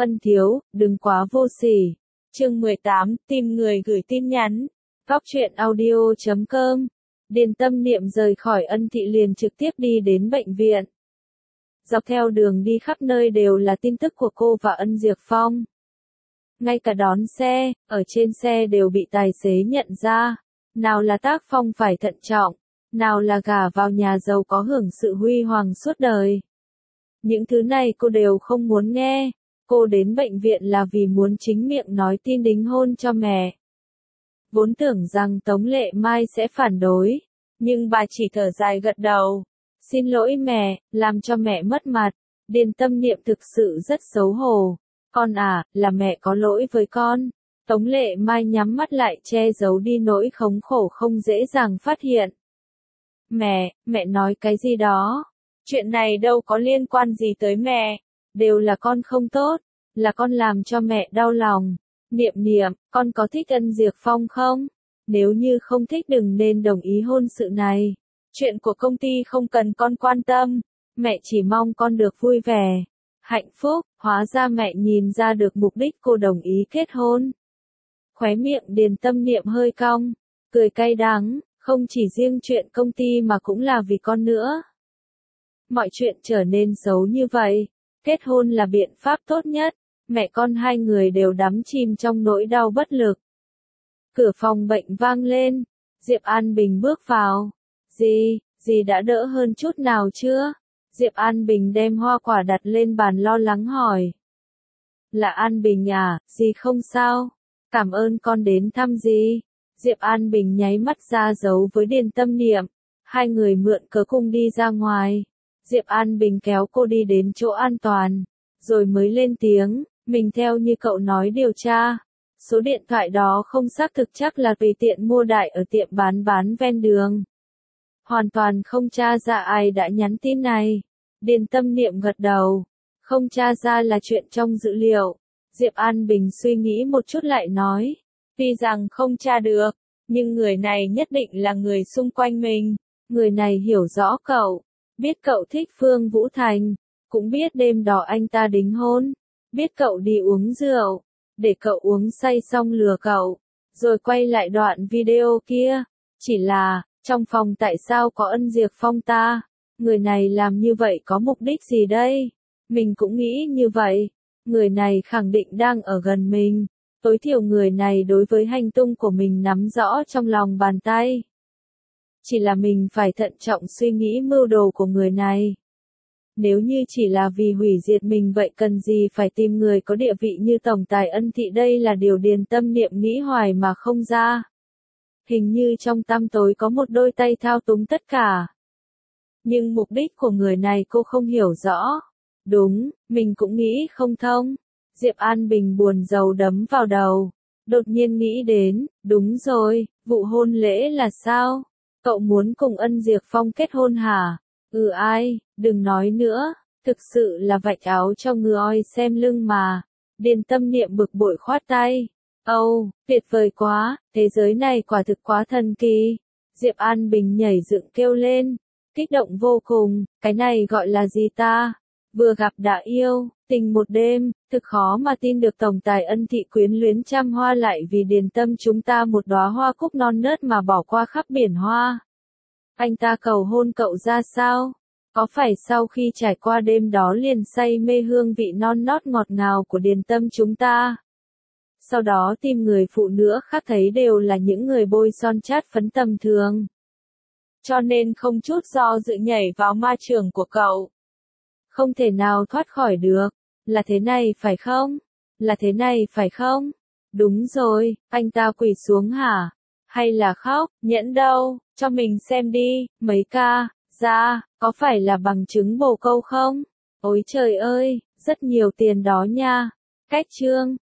Ân thiếu, đừng quá vô sỉ. Chương 18, tìm người gửi tin nhắn. Góc truyện audio.com. Điền Tâm Niệm rời khỏi Ân thị liền trực tiếp đi đến bệnh viện. Dọc theo đường đi khắp nơi đều là tin tức của cô và Ân Diệp Phong. Ngay cả đón xe, ở trên xe đều bị tài xế nhận ra. Nào là tác phong phải thận trọng, nào là gả vào nhà giàu có hưởng sự huy hoàng suốt đời. Những thứ này cô đều không muốn nghe. Cô đến bệnh viện là vì muốn chính miệng nói tin đính hôn cho mẹ. Vốn tưởng rằng Tống Lệ Mai sẽ phản đối, nhưng bà chỉ thở dài gật đầu. Xin lỗi mẹ, làm cho mẹ mất mặt. Điền Tâm Niệm thực sự rất xấu hổ. Con à, là mẹ có lỗi với con. Tống Lệ Mai nhắm mắt lại che giấu đi nỗi khốn khổ không dễ dàng phát hiện. Mẹ nói cái gì đó? Chuyện này đâu có liên quan gì tới mẹ. Đều là con không tốt, là con làm cho mẹ đau lòng. Niệm Niệm, con có thích Ân Diệp Phong không? Nếu như không thích đừng nên đồng ý hôn sự này. Chuyện của công ty không cần con quan tâm. Mẹ chỉ mong con được vui vẻ, hạnh phúc. Hóa ra mẹ nhìn ra được mục đích cô đồng ý kết hôn. Khóe miệng Điền Tâm Niệm hơi cong, cười cay đắng, không chỉ riêng chuyện công ty mà cũng là vì con nữa. Mọi chuyện trở nên xấu như vậy, kết hôn là biện pháp tốt nhất. Mẹ con hai người đều đắm chìm trong nỗi đau bất lực. Cửa phòng bệnh vang lên, Diệp An Bình bước vào. Dì đã đỡ hơn chút nào chưa? Diệp An Bình đem hoa quả đặt lên bàn lo lắng hỏi. Là An Bình à, dì không sao. Cảm ơn con đến thăm dì. Diệp An Bình nháy mắt ra dấu với Điền Tâm Niệm. Hai người mượn cớ cùng đi ra ngoài. Diệp An Bình kéo cô đi đến chỗ an toàn, rồi mới lên tiếng, mình theo như cậu nói điều tra. Số điện thoại đó không xác thực, chắc là tùy tiện mua đại ở tiệm bán ven đường. Hoàn toàn không tra ra ai đã nhắn tin này. Điền Tâm Niệm gật đầu. Không tra ra là chuyện trong dữ liệu. Diệp An Bình suy nghĩ một chút lại nói. Tuy rằng không tra được, nhưng người này nhất định là người xung quanh mình. Người này hiểu rõ cậu. Biết cậu thích Phương Vũ Thành. Cũng biết đêm đó anh ta đính hôn. Biết cậu đi uống rượu. Để cậu uống say xong lừa cậu. Rồi quay lại đoạn video kia. Chỉ là, trong phòng tại sao có Ân Diệp Phong ta? Người này làm như vậy có mục đích gì đây? Mình cũng nghĩ như vậy. Người này khẳng định đang ở gần mình. Tối thiểu người này đối với hành tung của mình nắm rõ trong lòng bàn tay. Chỉ là mình phải thận trọng suy nghĩ mưu đồ của người này. Nếu như chỉ là vì hủy diệt mình vậy cần gì phải tìm người có địa vị như tổng tài Ân thị, đây là điều Điền Tâm Niệm nghĩ hoài mà không ra. Hình như trong tăm tối có một đôi tay thao túng tất cả. Nhưng mục đích của người này cô không hiểu rõ. Đúng, mình cũng nghĩ không thông. Diệp An Bình buồn rầu đấm vào đầu. Đột nhiên nghĩ đến, đúng rồi, vụ hôn lễ là sao? Cậu muốn cùng Ân Diệp Phong kết hôn hả? Ai, đừng nói nữa, thực sự là vạch áo cho ngựa xem lưng mà. Điền Tâm Niệm bực bội khoát tay. Tuyệt vời quá, thế giới này quả thực quá thần kỳ. Diệp An Bình nhảy dựng kêu lên, kích động vô cùng, cái này gọi là gì ta? Vừa gặp đã yêu, tình một đêm, thực khó mà tin được tổng tài Ân thị quyến luyến trăm hoa lại vì Điền Tâm chúng ta một đóa hoa cúc non nớt mà bỏ qua khắp biển hoa. Anh ta cầu hôn cậu ra sao? Có phải sau khi trải qua đêm đó liền say mê hương vị non nót ngọt ngào của Điền Tâm chúng ta? Sau đó tìm người phụ nữ khác thấy đều là những người bôi son chát phấn tầm thường. Cho nên không chút do dự nhảy vào ma trường của cậu. Không thể nào thoát khỏi được. Là thế này phải không? Là thế này phải không? Đúng rồi, anh ta quỳ xuống hả? Hay là khóc? Nhẫn đâu? Cho mình xem đi, mấy ca, ra, có phải là bằng chứng bồ câu không? Ôi trời ơi, rất nhiều tiền đó nha. Cách chương.